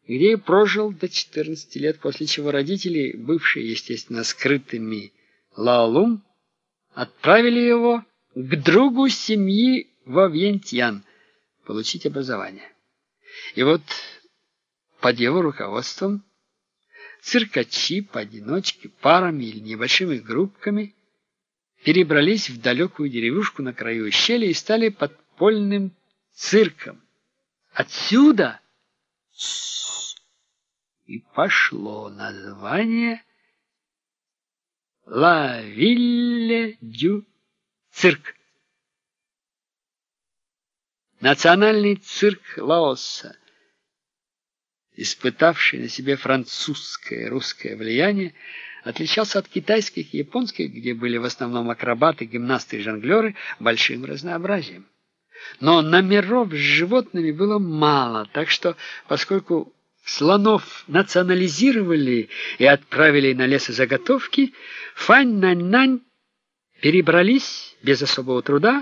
где и прожил до 14 лет, после чего родители, бывшие, естественно, скрытыми Лаолун, отправили его к другу семьи во Вьентьян получить образование. И вот под его руководством циркачи поодиночке, парами или небольшими группками перебрались в далекую деревушку на краю ущелья и стали подпольным цирком. Отсюда и пошло название «Ла Вилле дю цирк». Национальный цирк Лаоса, испытавший на себе французское и русское влияние, отличался от китайских и японских, где были в основном акробаты, гимнасты и жонглеры, большим разнообразием. Но номеров с животными было мало, так что, поскольку слонов национализировали и отправили на лесозаготовки, Фань-Нань-Нань перебрались без особого труда.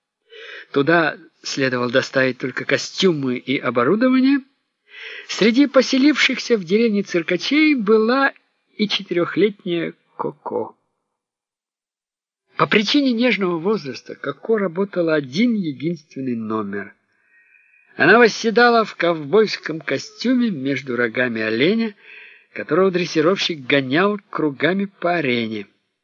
Туда следовало доставить только костюмы и оборудование. Среди поселившихся в деревне циркачей была и 4-летняя Коко. По причине нежного возраста Коко работала один единственный номер. Она восседала в ковбойском костюме между рогами оленя, которого дрессировщик гонял кругами по арене.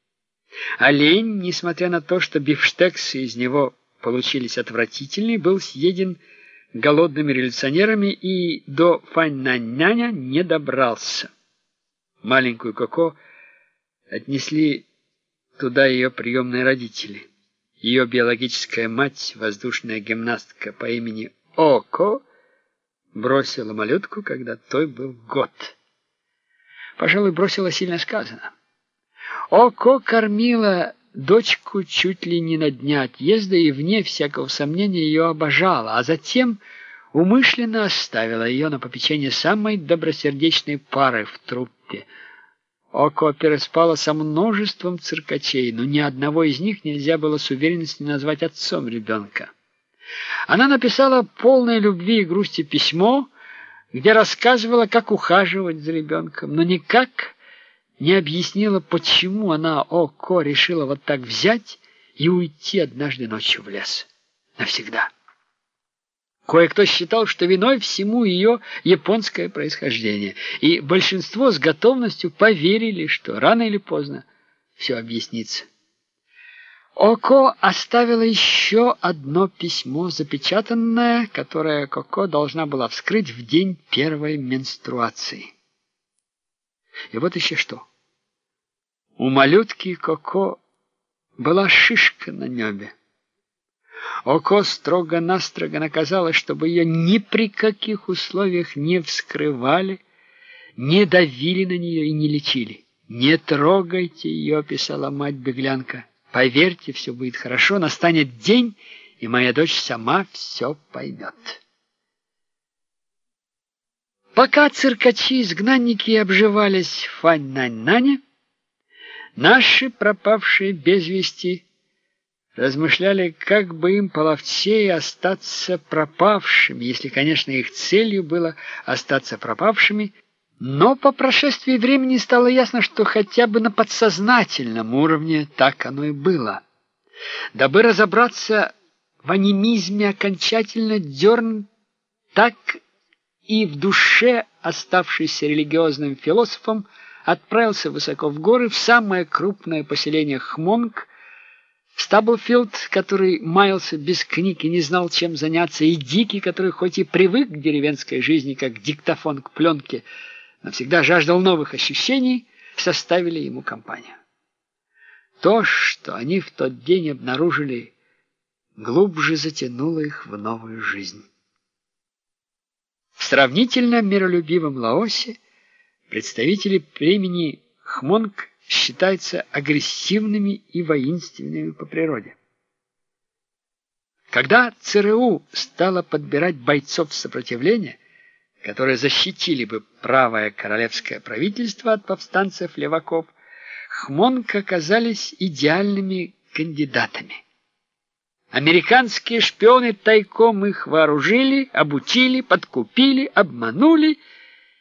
Олень, несмотря на то, что бифштексы из него получились отвратительные, был съеден голодными революционерами и до Фань-Нань-Няня не добрался. Маленькую Коко отнесли туда ее приемные родители. Ее биологическая мать, воздушная гимнастка по имени Око, бросила малютку, когда той был год. Пожалуй, бросила сильно сказано. Око кормила дочку чуть ли не на дня отъезда и, вне всякого сомнения, ее обожала, а затем умышленно оставила ее на попечение самой добросердечной пары в труппе. Око переспала со множеством циркачей, но ни одного из них нельзя было с уверенностью назвать отцом ребенка. Она написала полное любви и грусти письмо, где рассказывала, как ухаживать за ребенком, но никак не объяснила, почему она, Око, решила вот так взять и уйти однажды ночью в лес. Навсегда. Кое-кто считал, что виной всему ее японское происхождение, и большинство с готовностью поверили, что рано или поздно все объяснится. Око оставила еще одно письмо, запечатанное, которое Коко должна была вскрыть в день первой менструации. И вот еще что. У малютки Коко была шишка на небе. Око строго-настрого наказала, чтобы ее ни при каких условиях не вскрывали, не давили на нее и не лечили. «Не трогайте ее», — писала мать-беглянка. «Поверьте, все будет хорошо, настанет день, и моя дочь сама все поймет». Пока циркачи-изгнанники обживались в Фань-Нань-Нане, наши пропавшие без вести размышляли, как бы им половчее остаться пропавшими, если, конечно, их целью было остаться пропавшими, но по прошествии времени стало ясно, что хотя бы на подсознательном уровне так оно и было. Дабы разобраться в анимизме окончательно, Дёрн так и в душе, оставшийся религиозным философом, отправился высоко в горы, в самое крупное поселение Хмонг, Стаблфилд, который маялся без книг и не знал, чем заняться, и Дикий, который хоть и привык к деревенской жизни, как диктофон к пленке, но всегда жаждал новых ощущений, составили ему компанию. То, что они в тот день обнаружили, глубже затянуло их в новую жизнь. В сравнительно миролюбивом Лаосе представители племени Хмонг считаются агрессивными и воинственными по природе. Когда ЦРУ стало подбирать бойцов сопротивления, которые защитили бы правое королевское правительство от повстанцев-леваков, Хмонг оказались идеальными кандидатами. Американские шпионы тайком их вооружили, обучили, подкупили, обманули